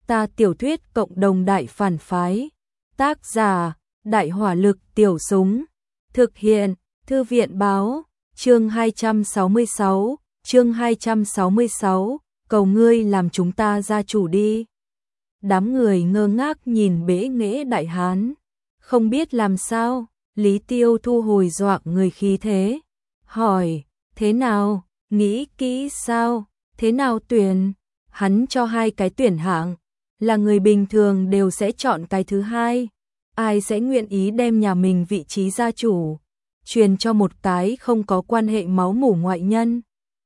Ta tiểu thuyết cộng đồng đại phản phái. Tác giả, Đại hỏa lực tiểu súng. Thực hiện, Thư viện báo, chương 266, cầu ngươi làm chúng ta gia chủ đi. Đám người ngơ ngác nhìn bẽ nghễ đại hán. Không biết làm sao, Lý Tiêu thu hồi dọa người khí thế. Hỏi, thế nào, nghĩ kỹ sao, thế nào tuyển? Hắn cho hai cái tuyển hạng, là người bình thường đều sẽ chọn cái thứ hai. Ai sẽ nguyện ý đem nhà mình vị trí gia chủ truyền cho một cái không có quan hệ máu mủ ngoại nhân.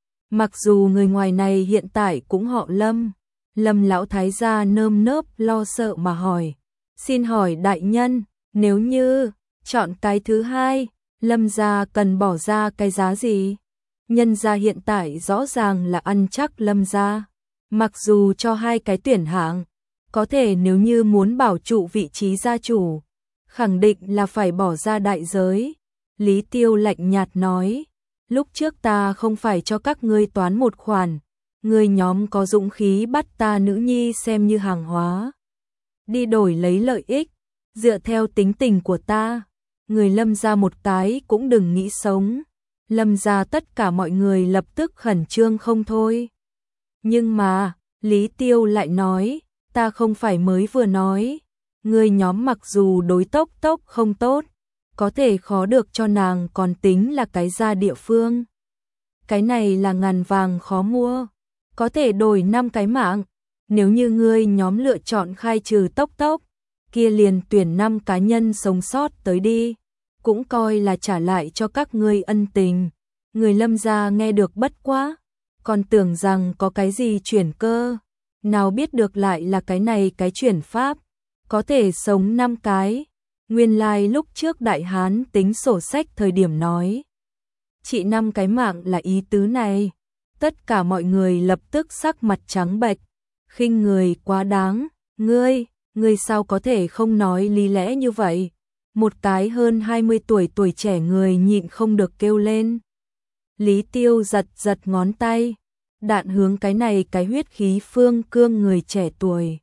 Mặc dù người ngoài này hiện tại cũng họ Lâm. Lâm lão thái gia nơm nớp lo sợ mà hỏi. Xin hỏi đại nhân, nếu như chọn cái thứ hai, Lâm gia cần bỏ ra cái giá gì? Nhân gia hiện tại rõ ràng là ăn chắc Lâm gia. Mặc dù cho hai cái tuyển hạng, có thể nếu như muốn bảo trụ vị trí gia chủ, khẳng định là phải bỏ ra đại giới. Lý Tiêu lạnh nhạt nói, lúc trước ta không phải cho các ngươi toán một khoản, ngươi nhóm có dũng khí bắt ta nữ nhi xem như hàng hóa, đi đổi lấy lợi ích, dựa theo tính tình của ta, người Lâm gia một cái cũng đừng nghĩ sống. Lâm gia tất cả mọi người lập tức khẩn trương không thôi. Nhưng mà, Lý Tiêu lại nói, ta không phải mới vừa nói, người nhóm mặc dù đối Tốc Tốc không tốt, có thể khó được cho nàng còn tính là cái gia địa phương. Cái này là ngàn vàng khó mua, có thể đổi 5 cái mạng. Nếu như ngươi nhóm lựa chọn khai trừ Tốc Tốc, kia liền tuyển 5 cá nhân sống sót tới đi, cũng coi là trả lại cho các ngươi ân tình. Người Lâm gia nghe được bất quá, còn tưởng rằng có cái gì chuyển cơ, nào biết được lại là cái này cái chuyển pháp, có thể sống 5 cái. Nguyên lai lúc trước đại hán tính sổ sách thời điểm nói, chỉ 5 cái mạng là ý tứ này. Tất cả mọi người lập tức sắc mặt trắng bệch, khinh người quá đáng, ngươi sao có thể không nói lý lẽ như vậy? Một cái hơn 20 tuổi trẻ người nhịn không được kêu lên. Lý Tiêu giật ngón tay, đạn hướng cái này cái huyết khí phương cương người trẻ tuổi.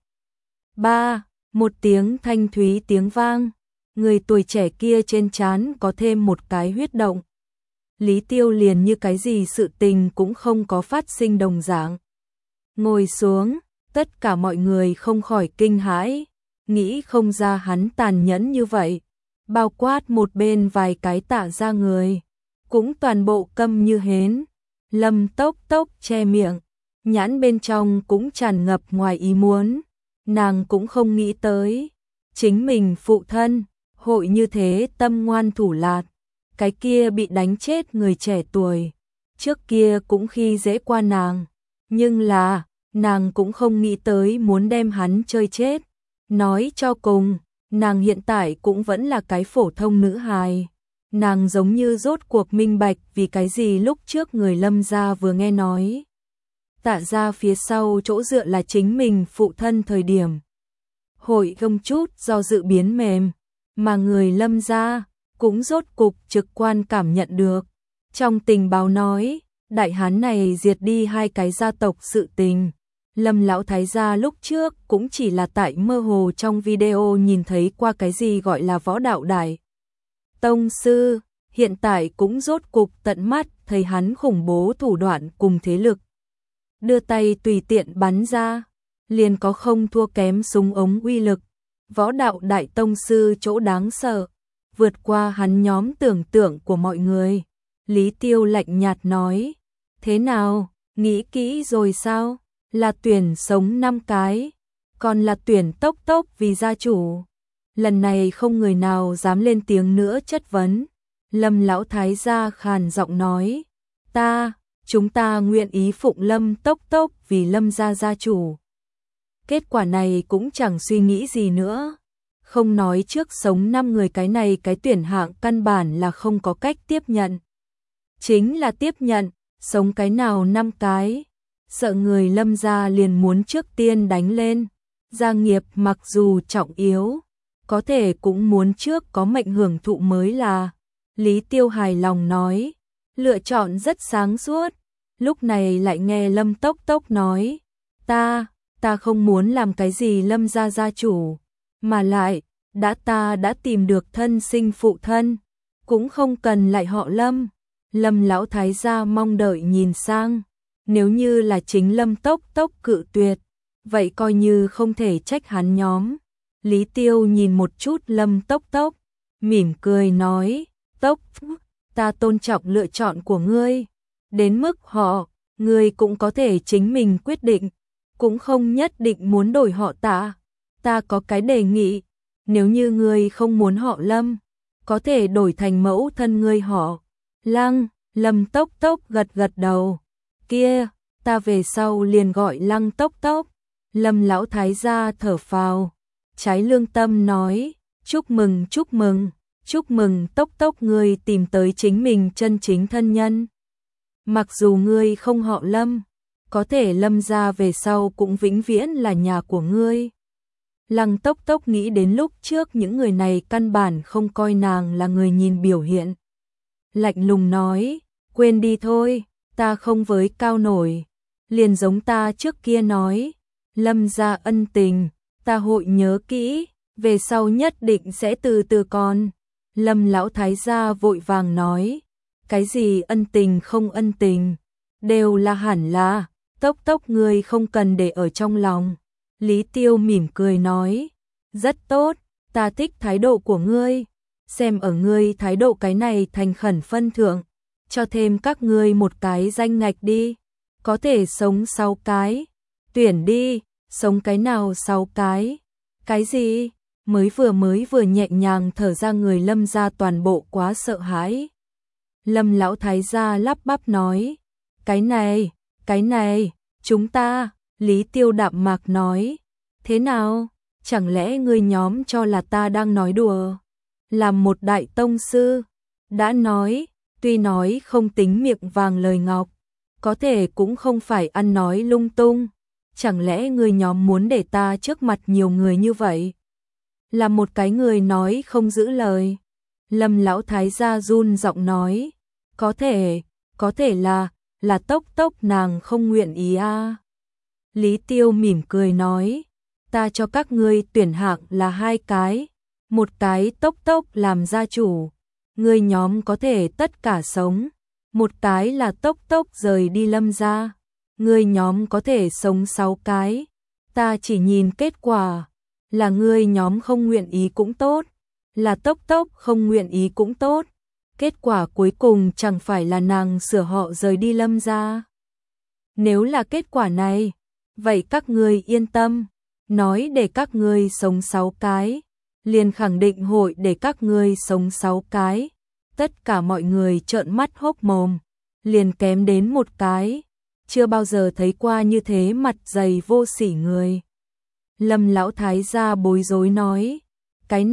Một tiếng thanh thúy tiếng vang, người tuổi trẻ kia trên trán có thêm một cái huyết động. Lý Tiêu liền như cái gì sự tình cũng không có phát sinh đồng dạng. Ngồi xuống, tất cả mọi người không khỏi kinh hãi, nghĩ không ra hắn tàn nhẫn như vậy. Bao quát một bên vài cái Tạ gia người, cũng toàn bộ câm như hến. Lâm Tốc Tốc che miệng, nhãn bên trong cũng tràn ngập ngoài ý muốn. Nàng cũng không nghĩ tới, chính mình phụ thân, hội như thế tâm ngoan thủ lạt. Cái kia bị đánh chết người trẻ tuổi, trước kia cũng khi dễ qua nàng. Nhưng là, nàng cũng không nghĩ tới muốn đem hắn chơi chết. Nói cho cùng, nàng hiện tại cũng vẫn là cái phổ thông nữ hài. Nàng giống như rốt cuộc minh bạch vì cái gì lúc trước người Lâm gia vừa nghe nói Tạ gia phía sau chỗ dựa là chính mình phụ thân thời điểm. Hội không chút do dự biến mềm, mà người Lâm gia cũng rốt cục trực quan cảm nhận được. Trong tình báo nói, đại hán này diệt đi 2 cái gia tộc sự tình. Lâm lão thái gia lúc trước cũng chỉ là tại mơ hồ trong video nhìn thấy qua cái gì gọi là võ đạo đại tông sư, hiện tại cũng rốt cục tận mắt thấy hắn khủng bố thủ đoạn cùng thế lực. Đưa tay tùy tiện bắn ra, liền có không thua kém súng ống uy lực. Võ đạo đại tông sư chỗ đáng sợ, vượt qua hắn nhóm tưởng tượng của mọi người. Lý Tiêu lạnh nhạt nói, thế nào, nghĩ kỹ rồi sao? Là tuyển sống 5 cái, còn là tuyển Tốc Tốc vì gia chủ. Lần này không người nào dám lên tiếng nữa chất vấn. Lâm lão thái gia khàn giọng nói, chúng ta nguyện ý phụng Lâm Tốc Tốc vì Lâm gia gia chủ. Kết quả này cũng chẳng suy nghĩ gì nữa. Không nói trước sống 5 người, cái này cái tuyển hạng căn bản là không có cách tiếp nhận. Chính là tiếp nhận, sống cái nào 5 cái. Sợ người Lâm gia liền muốn trước tiên đánh lên. Gia nghiệp mặc dù trọng yếu, có thể cũng muốn trước có mệnh hưởng thụ mới là. Lý Tiêu hài lòng nói, lựa chọn rất sáng suốt. Lúc này lại nghe Lâm Tốc Tốc nói, ta ta không muốn làm cái gì Lâm gia gia chủ, mà lại, ta đã tìm được thân sinh phụ thân, cũng không cần lại họ Lâm. Lâm lão thái gia mong đợi nhìn sang, nếu như là chính Lâm Tốc Tốc cự tuyệt, vậy coi như không thể trách hắn nhóm. Lý Tiêu nhìn một chút Lâm Tốc Tốc, mỉm cười nói, Tốc, ta tôn trọng lựa chọn của ngươi, đến mức họ, ngươi cũng có thể chính mình quyết định, cũng không nhất định muốn đổi họ Tạ. Ta có cái đề nghị, nếu như ngươi không muốn họ Lâm, có thể đổi thành mẫu thân ngươi họ Lăng. Lâm Tốc Tốc gật gật đầu, kia, ta về sau liền gọi Lăng Tốc Tốc. Lâm lão thái gia thở phào, trái lương tâm nói, chúc mừng chúc mừng, chúc mừng Tốc Tốc ngươi tìm tới chính mình chân chính thân nhân. Mặc dù ngươi không họ Lâm, có thể Lâm gia về sau cũng vĩnh viễn là nhà của ngươi. Lăng Tốc Tốc nghĩ đến lúc trước những người này căn bản không coi nàng là người nhìn biểu hiện. Lạnh lùng nói, quên đi thôi, ta không với cao nổi. Liền giống ta trước kia nói, Lâm gia ân tình, ta hội nhớ kỹ, về sau nhất định sẽ từ từ còn. Lâm lão thái gia vội vàng nói, cái gì ân tình không ân tình, đều là hẳn là, Tốc Tốc ngươi không cần để ở trong lòng. Lý Tiêu mỉm cười nói, rất tốt, ta thích thái độ của ngươi, xem ở ngươi thái độ cái này thành khẩn phân thượng, cho thêm các ngươi một cái danh ngạch đi, có thể sống 6 cái, tuyển đi, sống cái nào 6 cái gì, mới vừa nhẹ nhàng thở ra người Lâm gia toàn bộ quá sợ hãi. Lâm lão thái gia lắp bắp nói, cái này, chúng ta, Lý Tiêu đạm mạc nói, thế nào, chẳng lẽ ngươi nhóm cho là ta đang nói đùa? Làm một đại tông sư, đã nói, tuy nói không tính miệng vàng lời ngọc, có thể cũng không phải ăn nói lung tung, chẳng lẽ ngươi nhóm muốn để ta trước mặt nhiều người như vậy? Là một cái người nói không giữ lời. Lâm lão thái gia run giọng nói, có thể là Tốc Tốc nàng không nguyện ý a. Lý Tiêu mỉm cười nói, ta cho các ngươi tuyển hạng là 2 cái, một cái Tốc Tốc làm gia chủ, ngươi nhóm có thể tất cả sống, một cái là Tốc Tốc rời đi Lâm gia, ngươi nhóm có thể sống 6 cái, ta chỉ nhìn kết quả, là ngươi nhóm không nguyện ý cũng tốt, là Tốc Tốc không nguyện ý cũng tốt, kết quả cuối cùng chẳng phải là nàng sửa họ rời đi Lâm gia. Nếu là kết quả này, vậy các ngươi yên tâm, nói để các ngươi sống 6 cái, liền khẳng định hội để các ngươi sống 6 cái. Tất cả mọi người trợn mắt hốc mồm, liền kém đến một cái, chưa bao giờ thấy qua như thế mặt dày vô sỉ người. Lâm lão thái gia bối rối nói, cái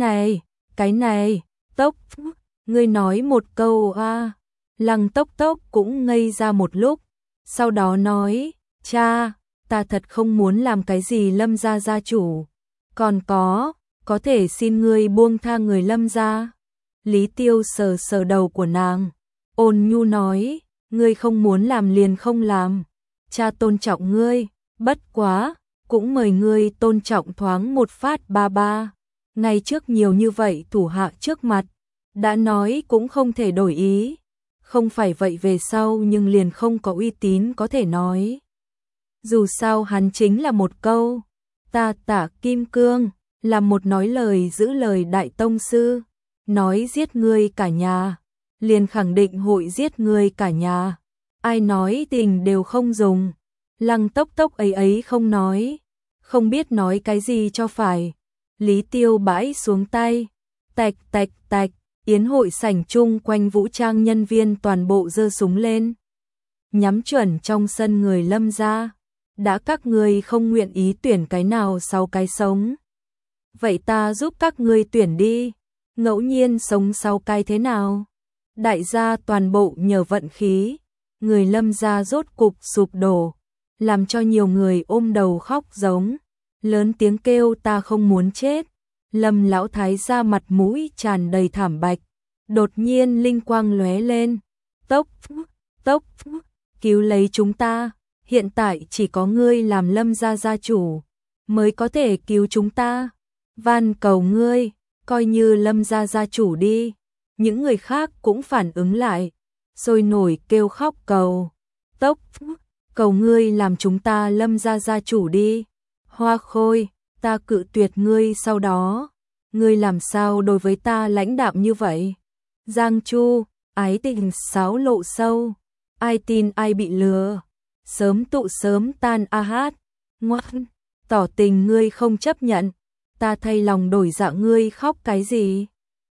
này, Tốc, ngươi nói một câu a. Lăng Tốc Tốc cũng ngây ra một lúc, sau đó nói, cha, ta thật không muốn làm cái gì Lâm gia gia chủ, còn có thể xin ngươi buông tha người Lâm gia. Lý Tiêu sờ sờ đầu của nàng, ôn nhu nói, ngươi không muốn làm liền không làm, cha tôn trọng ngươi, bất quá, cũng mời ngươi tôn trọng thoáng một phát ba ba. Ngay trước nhiều như vậy thủ hạ trước mặt, đã nói cũng không thể đổi ý, không phải vậy về sau nhưng liền không có uy tín có thể nói. Dù sao hắn chính là một câu, ta Tả Kim Cương, là một nói lời giữ lời đại tông sư, nói giết ngươi cả nhà, liền khẳng định hội giết ngươi cả nhà, ai nói tình đều không dùng. Lăng Tốc Tốc ấy không nói, không biết nói cái gì cho phải. Lý Tiêu bãi xuống tay, tạch tạch tạch, yến hội sảnh chung quanh vũ trang nhân viên toàn bộ giơ súng lên, nhắm chuẩn trong sân người Lâm gia. Đã các ngươi không nguyện ý tuyển cái nào 6 cái sống, vậy ta giúp các ngươi tuyển đi, ngẫu nhiên sống 6 cái thế nào? Đại gia toàn bộ nhờ vận khí, người Lâm gia rốt cục sụp đổ, làm cho nhiều người ôm đầu khóc giống, lớn tiếng kêu ta không muốn chết. Lâm lão thái gia mặt mũi tràn đầy thảm bạch, đột nhiên linh quang lóe lên, Tốc, cứu lấy chúng ta, hiện tại chỉ có ngươi làm Lâm gia gia chủ, mới có thể cứu chúng ta. Van cầu ngươi, coi như Lâm gia gia chủ đi. Những người khác cũng phản ứng lại, sôi nổi kêu khóc cầu. Tốc, cầu ngươi làm chúng ta Lâm gia gia chủ đi. Hoa Khôi, ta cự tuyệt ngươi sau đó. Ngươi làm sao đối với ta lãnh đạm như vậy? Giang Chu, ái tình xáo lộ sâu. Ai tin ai bị lừa. Sớm tụ sớm tan a hát. Ngoan, tỏ tình ngươi không chấp nhận. Ta thay lòng đổi dạ ngươi khóc cái gì?